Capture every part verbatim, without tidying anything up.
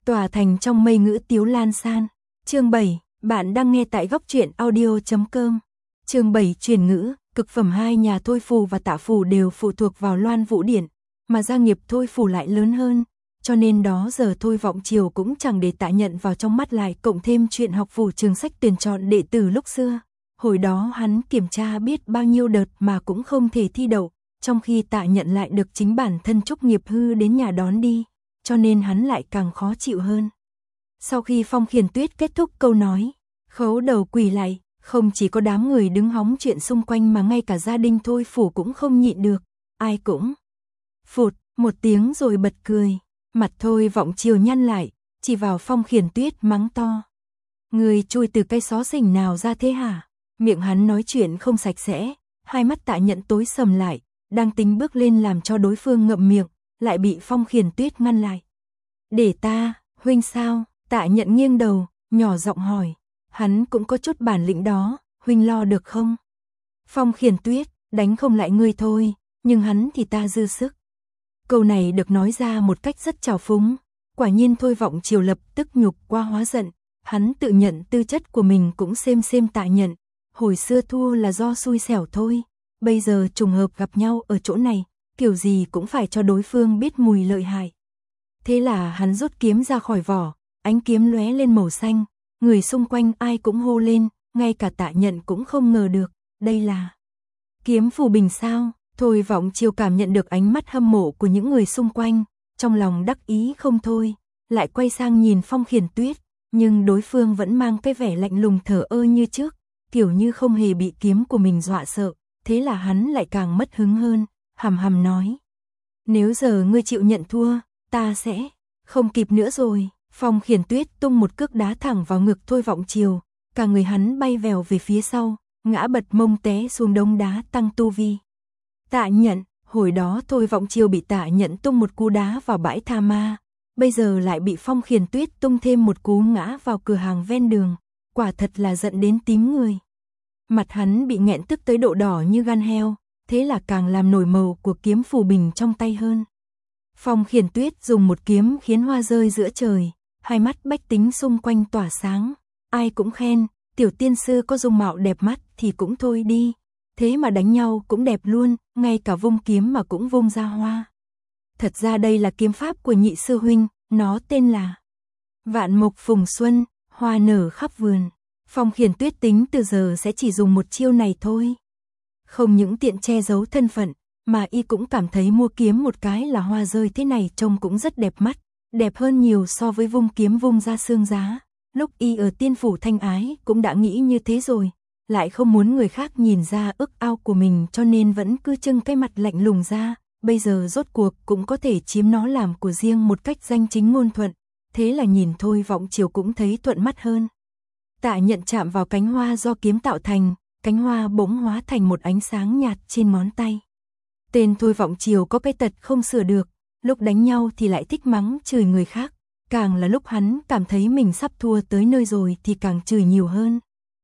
Tòa thành trong mây ngữ tiếu lan san. Chương bảy, bạn đang nghe tại góc truyện audio chấm com. Chương bảy truyền ngữ, cực phẩm hai nhà Thôi Phù và Tạ Phù đều phụ thuộc vào Loan Vũ Điển, mà gia nghiệp Thôi Phù lại lớn hơn, cho nên đó giờ Thôi Vọng Triều cũng chẳng để Tạ Nhận vào trong mắt, lại cộng thêm chuyện học phủ trường sách tuyển chọn đệ tử lúc xưa. Hồi đó hắn kiểm tra biết bao nhiêu đợt mà cũng không thể thi đậu, trong khi Tạ Nhận lại được chính bản thân Trúc Nghiệp Hư đến nhà đón đi, cho nên hắn lại càng khó chịu hơn. Sau khi Phong Khiển Tuyết kết thúc câu nói, khấu đầu quỳ lại, không chỉ có đám người đứng hóng chuyện xung quanh mà ngay cả gia đình Thôi Phủ cũng không nhịn được, ai cũng phụt một tiếng rồi bật cười. Mặt Thôi Vọng Triều nhăn lại, chỉ vào Phong Khiển Tuyết mắng to: "Người chui từ cái xó xỉnh nào ra thế hả?" Miệng hắn nói chuyện không sạch sẽ, hai mắt Tạ Nhận tối sầm lại, đang tính bước lên làm cho đối phương ngậm miệng, lại bị Phong Khiển Tuyết ngăn lại. "Để ta." "Huynh sao?" Tạ Nhận nghiêng đầu, nhỏ giọng hỏi. Hắn cũng có chút bản lĩnh đó, huynh lo được không? Phong Khiển Tuyết: "Đánh không lại ngươi thôi, nhưng hắn thì ta dư sức." Câu này được nói ra một cách rất trào phúng. Quả nhiên Thôi Vọng Triều lập tức nhục qua hóa giận. Hắn tự nhận tư chất của mình cũng xem xem Tạ Nhận. Hồi xưa thua là do xui xẻo thôi, bây giờ trùng hợp gặp nhau ở chỗ này, kiểu gì cũng phải cho đối phương biết mùi lợi hại. Thế là hắn rút kiếm ra khỏi vỏ, ánh kiếm lóe lên màu xanh, người xung quanh ai cũng hô lên, ngay cả Tạ Nhận cũng không ngờ được, đây là kiếm phù bình sao? Thôi Vọng Triều cảm nhận được ánh mắt hâm mộ của những người xung quanh, trong lòng đắc ý không thôi, lại quay sang nhìn Phong Khiển Tuyết, nhưng đối phương vẫn mang cái vẻ lạnh lùng thờ ơ như trước, kiểu như không hề bị kiếm của mình dọa sợ, thế là hắn lại càng mất hứng hơn, hầm hầm nói: "Nếu giờ ngươi chịu nhận thua, ta sẽ..." Không kịp nữa rồi, Phong Khiển Tuyết tung một cước đá thẳng vào ngực Thôi Vọng Triều, cả người hắn bay vèo về phía sau, ngã bật mông té xuống đống đá tăng tu vi. Tạ Nhận, hồi đó Thôi Vọng Triều bị Tạ Nhận tung một cú đá vào bãi tha ma, bây giờ lại bị Phong Khiển Tuyết tung thêm một cú ngã vào cửa hàng ven đường, quả thật là giận đến tím người. Mặt hắn bị nghẹn tức tới độ đỏ như gan heo, thế là càng làm nổi màu của kiếm phù bình trong tay hơn. Phong Khiển Tuyết dùng một kiếm khiến hoa rơi giữa trời, hai mắt bách tính xung quanh tỏa sáng, ai cũng khen, tiểu tiên sư có dung mạo đẹp mắt thì cũng thôi đi, thế mà đánh nhau cũng đẹp luôn, ngay cả vung kiếm mà cũng vung ra hoa. Thật ra đây là kiếm pháp của nhị sư huynh, nó tên là Vạn Mộc Phùng Xuân, hoa nở khắp vườn. Phong Khiển Tuyết tính từ giờ sẽ chỉ dùng một chiêu này thôi. Không những tiện che giấu thân phận, mà y cũng cảm thấy mua kiếm một cái là hoa rơi thế này trông cũng rất đẹp mắt, đẹp hơn nhiều so với vung kiếm vung ra xương giá. Lúc y ở tiên phủ Thanh Ái cũng đã nghĩ như thế rồi, lại không muốn người khác nhìn ra ước ao của mình cho nên vẫn cứ trưng cái mặt lạnh lùng ra, bây giờ rốt cuộc cũng có thể chiếm nó làm của riêng một cách danh chính ngôn thuận, thế là nhìn Thôi Vọng Triều cũng thấy thuận mắt hơn. Tạ Nhận chạm vào cánh hoa do kiếm tạo thành, cánh hoa bỗng hóa thành một ánh sáng nhạt trên ngón tay. Tên Thôi Vọng Triều có cái tật không sửa được, lúc đánh nhau thì lại thích mắng chửi người khác, càng là lúc hắn cảm thấy mình sắp thua tới nơi rồi thì càng chửi nhiều hơn.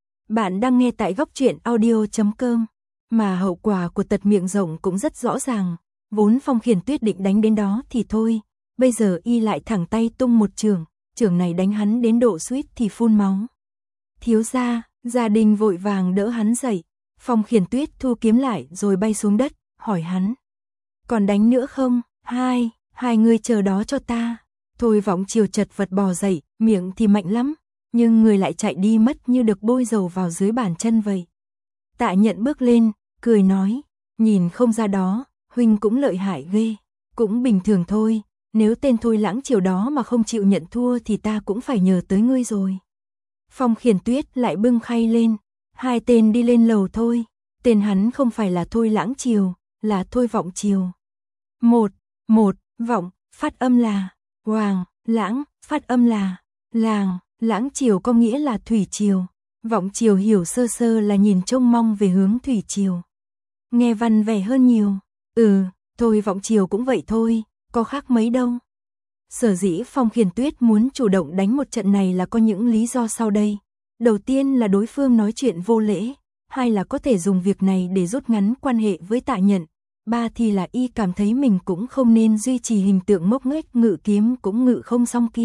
Bạn đang nghe tại góc truyện audio chấm com, mà hậu quả của tật miệng rộng cũng rất rõ ràng, vốn Phong Khiển Tuyết định đánh đến đó thì thôi, bây giờ y lại thẳng tay tung một chưởng, chưởng này đánh hắn đến độ suýt thì phun máu. "Thiếu gia." Gia đình vội vàng đỡ hắn dậy, Phong Khiển Tuyết thu kiếm lại rồi bay xuống đất, hỏi hắn: "Còn đánh nữa không?" Hai, hai người chờ đó cho ta." Thôi Vọng Triều chật vật bò dậy, miệng thì mạnh lắm, nhưng người lại chạy đi mất như được bôi dầu vào dưới bàn chân vậy. Tạ Nhận bước lên, cười nói: "Nhìn không ra đó, huynh cũng lợi hại ghê." "Cũng bình thường thôi, nếu tên Thôi Lãng Triều đó mà không chịu nhận thua thì ta cũng phải nhờ tới ngươi rồi." Phong Khiển Tuyết lại bưng khay lên, hai tên đi lên lầu thôi, tên hắn không phải là Thôi Lãng Triều, là Thôi Vọng Triều. Một, một, vọng, phát âm là hoàng, lãng, phát âm là làng, Lãng Triều có nghĩa là thủy triều, Vọng Triều hiểu sơ sơ là nhìn trông mong về hướng thủy triều. Nghe văn vẻ hơn nhiều. Ừ, Thôi Vọng Triều cũng vậy thôi, có khác mấy đâu. Sở dĩ Phong Khiển Tuyết muốn chủ động đánh một trận này là có những lý do sau đây. Đầu tiên là đối phương nói chuyện vô lễ, hai là có thể dùng việc này để rút ngắn quan hệ với Tạ Nhận, ba thì là y cảm thấy mình cũng không nên duy trì hình tượng ngốc nghếch ngự kiếm cũng ngự không xong kia,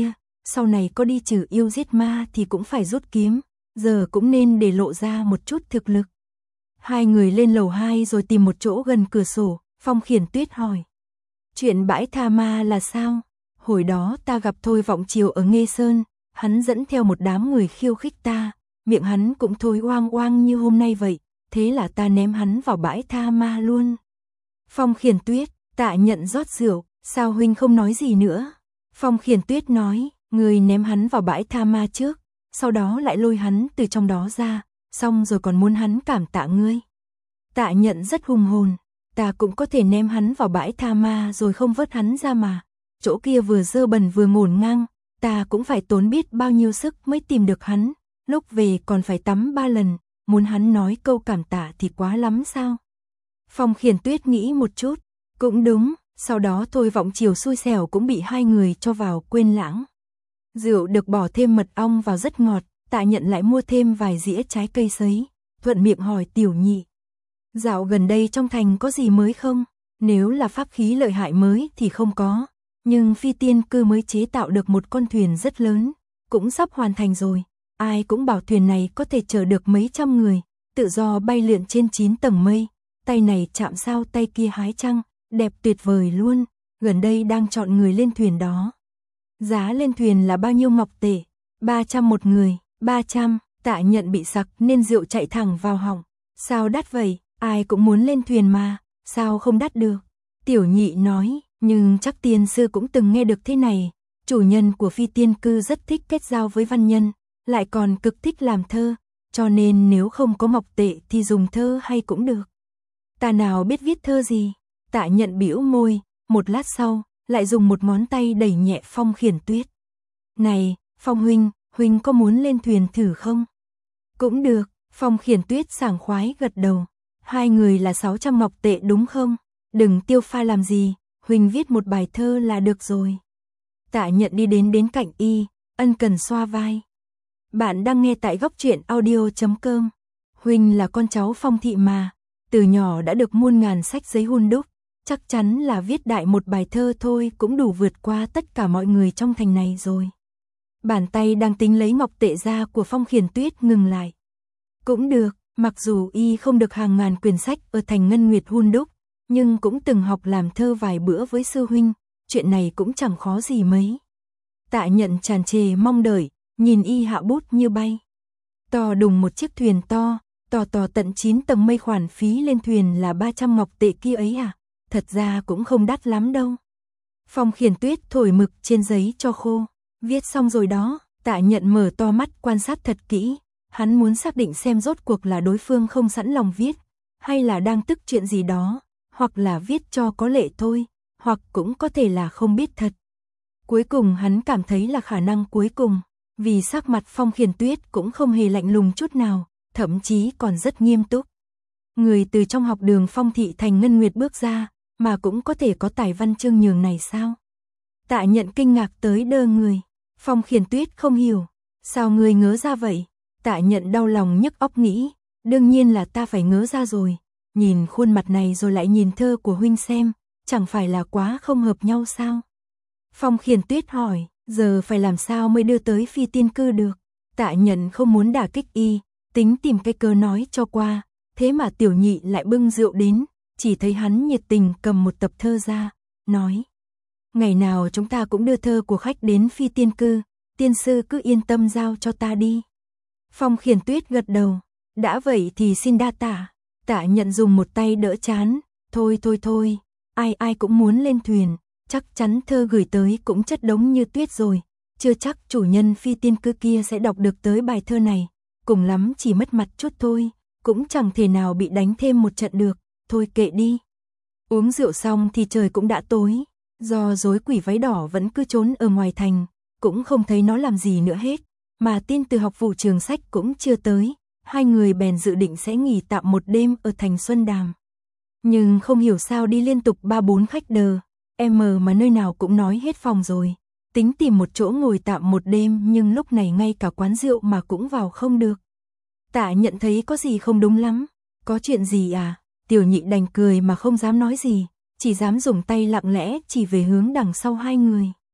sau này có đi trừ yêu giết ma thì cũng phải rút kiếm, giờ cũng nên để lộ ra một chút thực lực. Hai người lên lầu hai rồi tìm một chỗ gần cửa sổ, Phong Khiển Tuyết hỏi. Chuyện bãi tha ma là sao? Hồi đó ta gặp Thôi Vọng Chiều ở Nghê Sơn, hắn dẫn theo một đám người khiêu khích ta, miệng hắn cũng thôi oang oang như hôm nay vậy, thế là ta ném hắn vào bãi tha ma luôn. Phong Khiển Tuyết, Tạ Nhận rót rượu, sao huynh không nói gì nữa? Phong Khiển Tuyết nói, người ném hắn vào bãi tha ma trước, sau đó lại lôi hắn từ trong đó ra, xong rồi còn muốn hắn cảm tạ ngươi. Tạ Nhận rất hùng hồn, ta cũng có thể ném hắn vào bãi tha ma rồi không vớt hắn ra mà, chỗ kia vừa dơ bẩn vừa ngổn ngang, ta cũng phải tốn biết bao nhiêu sức mới tìm được hắn, lúc về còn phải tắm ba lần, muốn hắn nói câu cảm tạ thì quá lắm sao? Phong Khiển Tuyết nghĩ một chút, cũng đúng, sau đó Thôi Vọng Chiều xui xẻo cũng bị hai người cho vào quên lãng. Rượu được bỏ thêm mật ong vào rất ngọt, Tạ Nhận lại mua thêm vài dĩa trái cây sấy, thuận miệng hỏi Tiểu Nhị. Dạo gần đây trong thành có gì mới không? Nếu là pháp khí lợi hại mới thì không có, nhưng Phi Tiên Cư mới chế tạo được một con thuyền rất lớn, cũng sắp hoàn thành rồi. Ai cũng bảo thuyền này có thể chở được mấy trăm người, tự do bay lượn trên chín tầng mây, tay này chạm sao tay kia hái trăng, đẹp tuyệt vời luôn, gần đây đang chọn người lên thuyền đó. Giá lên thuyền là bao nhiêu ngọc tệ? ba trăm một người, ba trăm, Tạ Nhận bị sặc nên rượu chạy thẳng vào họng. Sao đắt vậy? Ai cũng muốn lên thuyền mà, sao không đắt được? Tiểu Nhị nói, nhưng chắc tiên sư cũng từng nghe được thế này, chủ nhân của Phi Tiên Cư rất thích kết giao với văn nhân, lại còn cực thích làm thơ, cho nên nếu không có ngọc tệ thì dùng thơ hay cũng được. Ta nào biết viết thơ gì? Tạ Nhận bĩu môi, một lát sau, lại dùng một ngón tay đẩy nhẹ Phong Khiển Tuyết. Này, Phong huynh, huynh có muốn lên thuyền thử không? Cũng được, Phong Khiển Tuyết sảng khoái gật đầu. Hai người là sáu trăm ngọc tệ đúng không? Đừng tiêu pha làm gì, huynh viết một bài thơ là được rồi. Tạ Nhận đi đến đến cạnh y, ân cần xoa vai. Bạn đang nghe tại góc truyện audio chấm com. Huynh là con cháu Phong thị mà, từ nhỏ đã được muôn ngàn sách giấy hun đúc, chắc chắn là viết đại một bài thơ thôi cũng đủ vượt qua tất cả mọi người trong thành này rồi. Bàn tay đang tính lấy ngọc tệ ra của Phong Khiển Tuyết ngừng lại. Cũng được, mặc dù y không được hàng ngàn quyển sách ở thành Ngân Nguyệt hun đúc, nhưng cũng từng học làm thơ vài bữa với sư huynh, chuyện này cũng chẳng khó gì mấy. Tạ Nhận tràn trề mong đợi, nhìn y hạ bút như bay. To đùng một chiếc thuyền to, to to tận chín tầng mây, khoản phí lên thuyền là ba trăm ngọc tệ kia ấy à, thật ra cũng không đắt lắm đâu. Phong Khiển Tuyết thổi mực trên giấy cho khô, viết xong rồi đó. Tạ Nhận mở to mắt quan sát thật kỹ, hắn muốn xác định xem rốt cuộc là đối phương không sẵn lòng viết, hay là đang tức chuyện gì đó, hoặc là viết cho có lệ thôi, hoặc cũng có thể là không biết thật. Cuối cùng hắn cảm thấy là khả năng cuối cùng, vì sắc mặt Phong Khiển Tuyết cũng không hề lạnh lùng chút nào, thậm chí còn rất nghiêm túc. Người từ trong học đường Phong thị thành Ngân Nguyệt bước ra, mà cũng có thể có tài văn chương nhường này sao? Tạ Nhận kinh ngạc tới đơ người. Phong Khiển Tuyết không hiểu, sao ngươi ngớ ra vậy? Tạ Nhận đau lòng nhức óc nghĩ, đương nhiên là ta phải ngớ ra rồi, nhìn khuôn mặt này rồi lại nhìn thơ của huynh xem, chẳng phải là quá không hợp nhau sao? Phong Khiển Tuyết hỏi, giờ phải làm sao mới đưa tới Phi Tiên Cư được? Tạ Nhận không muốn đả kích y, tính tìm cái cơ nói cho qua, thế mà Tiểu Nhị lại bưng rượu đến, chỉ thấy hắn nhiệt tình cầm một tập thơ ra, nói: ngày nào chúng ta cũng đưa thơ của khách đến Phi Tiên Cư, tiên sư cứ yên tâm giao cho ta đi. Phong Khiển Tuyết gật đầu, đã vậy thì xin đa tạ. Tạ Nhận dùng một tay đỡ chán, thôi thôi thôi, ai ai cũng muốn lên thuyền, chắc chắn thơ gửi tới cũng chất đống như tuyết rồi, chưa chắc chủ nhân Phi Tiên Cư kia sẽ đọc được tới bài thơ này, cùng lắm chỉ mất mặt chút thôi, cũng chẳng thể nào bị đánh thêm một trận được, thôi kệ đi. Uống rượu xong thì trời cũng đã tối. Do rối quỷ váy đỏ vẫn cứ trốn ở ngoài thành, cũng không thấy nó làm gì nữa hết, mà tin từ học vụ trường sách cũng chưa tới, hai người bèn dự định sẽ nghỉ tạm một đêm ở thành Xuân Đàm. Nhưng không hiểu sao đi liên tục ba bốn khách đờ, em mà nơi nào cũng nói hết phòng rồi, tính tìm một chỗ ngồi tạm một đêm nhưng lúc này ngay cả quán rượu mà cũng vào không được. Tạ Nhận thấy có gì không đúng lắm, có chuyện gì à? Tiểu Nhị đành cười mà không dám nói gì, chỉ dám dùng tay lặng lẽ chỉ về hướng đằng sau hai người.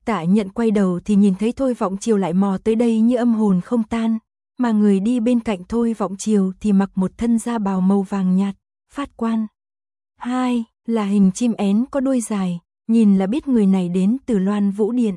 Tạ Nhận quay đầu thì nhìn thấy Thôi Vọng Chiều lại mò tới đây như âm hồn không tan, mà người đi bên cạnh Thôi Vọng Chiều thì mặc một thân da bào màu vàng nhạt, phát quan. Hai, là hình chim én có đuôi dài, nhìn là biết người này đến từ Loan Vũ Điện.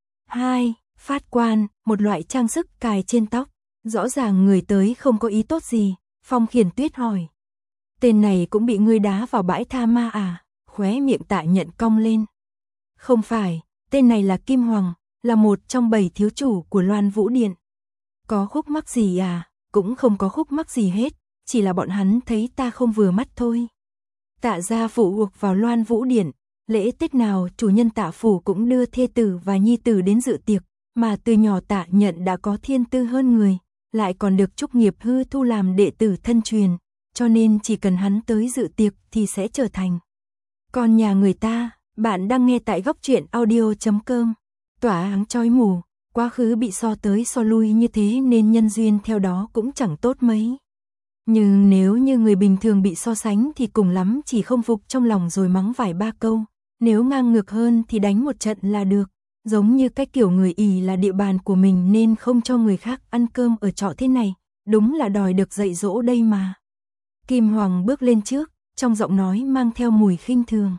Hai, phát quan, một loại trang sức cài trên tóc, rõ ràng người tới không có ý tốt gì. Phong Khiển Tuyết hỏi, tên này cũng bị ngươi đá vào bãi tha ma à? Khóe miệng Tạ Nhận cong lên. Không phải, tên này là Kim Hoàng, là một trong bảy thiếu chủ của Loan Vũ Điện. Có khúc mắc gì à? Cũng không có khúc mắc gì hết, chỉ là bọn hắn thấy ta không vừa mắt thôi. Tạ gia phụ thuộc vào Loan Vũ Điện, lễ Tết nào chủ nhân Tạ phủ cũng đưa thê tử và nhi tử đến dự tiệc, mà từ nhỏ Tạ Nhận đã có thiên tư hơn người, lại còn được Trúc Nghiệp Hư thu làm đệ tử thân truyền, cho nên chỉ cần hắn tới dự tiệc thì sẽ trở thành con nhà người ta. Bạn đang nghe tại góc truyện audio chấm com. Tỏa áng chói mù, quá khứ bị so tới so lui như thế nên nhân duyên theo đó cũng chẳng tốt mấy. Nhưng nếu như người bình thường bị so sánh thì cùng lắm chỉ không phục trong lòng rồi mắng vài ba câu, nếu ngang ngược hơn thì đánh một trận là được. Giống như cái kiểu người ỷ là địa bàn của mình nên không cho người khác ăn cơm ở trọ thế này, đúng là đòi được dạy dỗ đây mà. Kim Hoàng bước lên trước, trong giọng nói mang theo mùi khinh thường.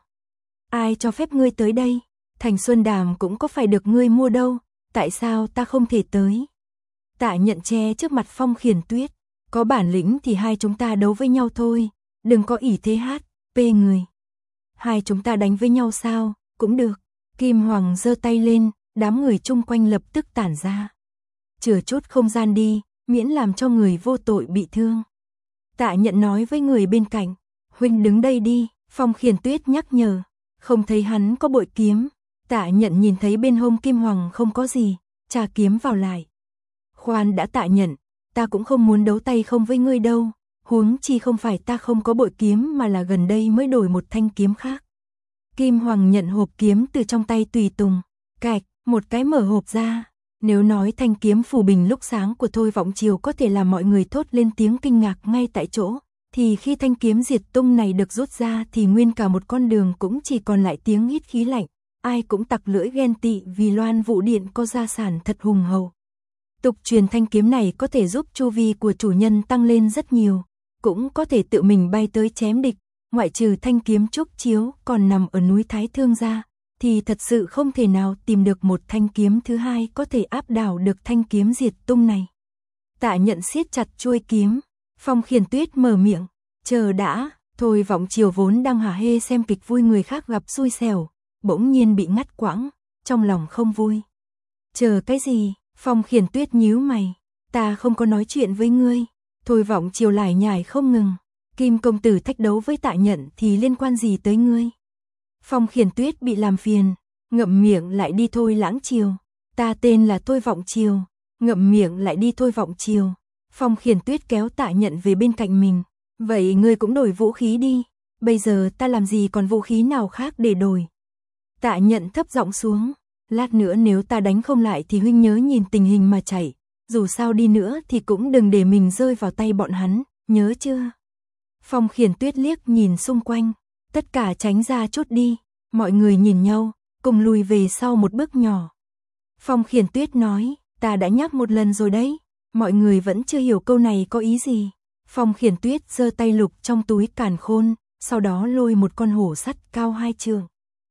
Ai cho phép ngươi tới đây? Thành Xuân Đàm cũng có phải được ngươi mua đâu, tại sao ta không thể tới? Tạ Nhận che trước mặt Phong Khiển Tuyết, có bản lĩnh thì hai chúng ta đấu với nhau thôi, đừng có ỷ thế hát, pê người. Hai chúng ta đánh với nhau sao? Cũng được. Kim Hoàng giơ tay lên, đám người chung quanh lập tức tản ra. Chừa chút không gian đi, miễn làm cho người vô tội bị thương. Tạ Nhận nói với người bên cạnh, huynh đứng đây đi. Phong Khiển Tuyết nhắc nhở, không thấy hắn có bội kiếm. Tạ Nhận nhìn thấy bên hông Kim Hoàng không có gì, trà kiếm vào lại. Khoan đã Tạ Nhận, ta cũng không muốn đấu tay không với ngươi đâu, huống chi không phải ta không có bội kiếm mà là gần đây mới đổi một thanh kiếm khác. Kim Hoàng nhận hộp kiếm từ trong tay Tùy Tùng, cạch, một cái mở hộp ra. Nếu nói thanh kiếm phù bình lúc sáng của Thôi Vọng Chiều có thể làm mọi người thốt lên tiếng kinh ngạc ngay tại chỗ, thì khi thanh kiếm diệt tung này được rút ra thì nguyên cả một con đường cũng chỉ còn lại tiếng hít khí lạnh, ai cũng tặc lưỡi ghen tị vì Loan Vũ Điện có gia sản thật hùng hậu. Tục truyền thanh kiếm này có thể giúp chu vi của chủ nhân tăng lên rất nhiều, cũng có thể tự mình bay tới chém địch, ngoại trừ thanh kiếm trúc chiếu còn nằm ở núi Thái Thương ra, thì thật sự không thể nào tìm được một thanh kiếm thứ hai có thể áp đảo được thanh kiếm diệt tung này. Tạ Nhận siết chặt chuôi kiếm, Phong Khiển Tuyết mở miệng, chờ đã. Thôi Vọng Chiều vốn đang hả hê xem kịch vui người khác gặp xui xẻo, bỗng nhiên bị ngắt quãng, trong lòng không vui. Chờ cái gì? Phong Khiển Tuyết nhíu mày, ta không có nói chuyện với ngươi. Thôi Vọng Chiều lải nhải không ngừng, Kim công tử thách đấu với Tạ Nhận thì liên quan gì tới ngươi? Phong Khiển Tuyết bị làm phiền, ngậm miệng lại đi Thôi Lãng Chiều, ta tên là Thôi Vọng Chiều, ngậm miệng lại đi Thôi Vọng Chiều. Phong Khiển Tuyết kéo Tạ Nhận về bên cạnh mình, vậy ngươi cũng đổi vũ khí đi, bây giờ ta làm gì còn vũ khí nào khác để đổi. Tạ Nhận thấp giọng xuống, lát nữa nếu ta đánh không lại thì huynh nhớ nhìn tình hình mà chạy, dù sao đi nữa thì cũng đừng để mình rơi vào tay bọn hắn, nhớ chưa? Phong Khiển Tuyết liếc nhìn xung quanh, tất cả tránh ra chút đi, mọi người nhìn nhau, cùng lùi về sau một bước nhỏ. Phong Khiển Tuyết nói, ta đã nhắc một lần rồi đấy, mọi người vẫn chưa hiểu câu này có ý gì. Phong Khiển Tuyết giơ tay lục trong túi càn khôn, sau đó lôi một con hổ sắt cao hai trượng.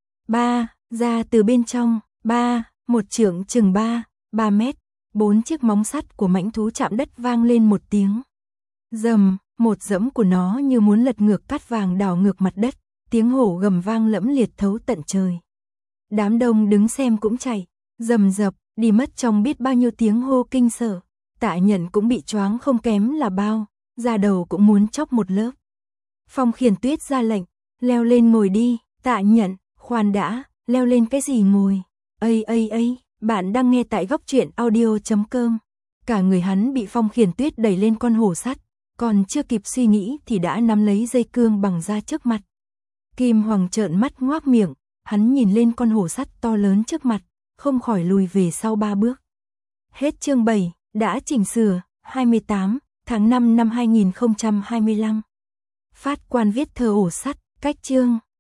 Ba, ra từ bên trong, ba, một trượng chừng ba, ba mét, bốn chiếc móng sắt của mãnh thú chạm đất vang lên một tiếng. Dầm, một dẫm của nó như muốn lật ngược cát vàng đảo ngược mặt đất, tiếng hổ gầm vang lẫm liệt thấu tận trời. Đám đông đứng xem cũng chạy, rầm rập, đi mất trong biết bao nhiêu tiếng hô kinh sợ. Tạ Nhận cũng bị choáng không kém là bao, da đầu cũng muốn chóc một lớp. Phong Khiển Tuyết ra lệnh, leo lên ngồi đi. Tạ Nhận, khoan đã, leo lên cái gì ngồi? Ây ây ây, bạn đang nghe tại góc truyện audio chấm com. Cả người hắn bị Phong Khiển Tuyết đẩy lên con hổ sắt, còn chưa kịp suy nghĩ thì đã nắm lấy dây cương bằng da trước mặt. Kim Hoàng trợn mắt ngoác miệng, hắn nhìn lên con hổ sắt to lớn trước mặt, không khỏi lùi về sau ba bước. Hết chương bảy, đã chỉnh sửa, hai mươi tám tháng năm năm hai nghìn không trăm hai mươi lăm. Phát quan viết thơ ổ sắt, cách chương.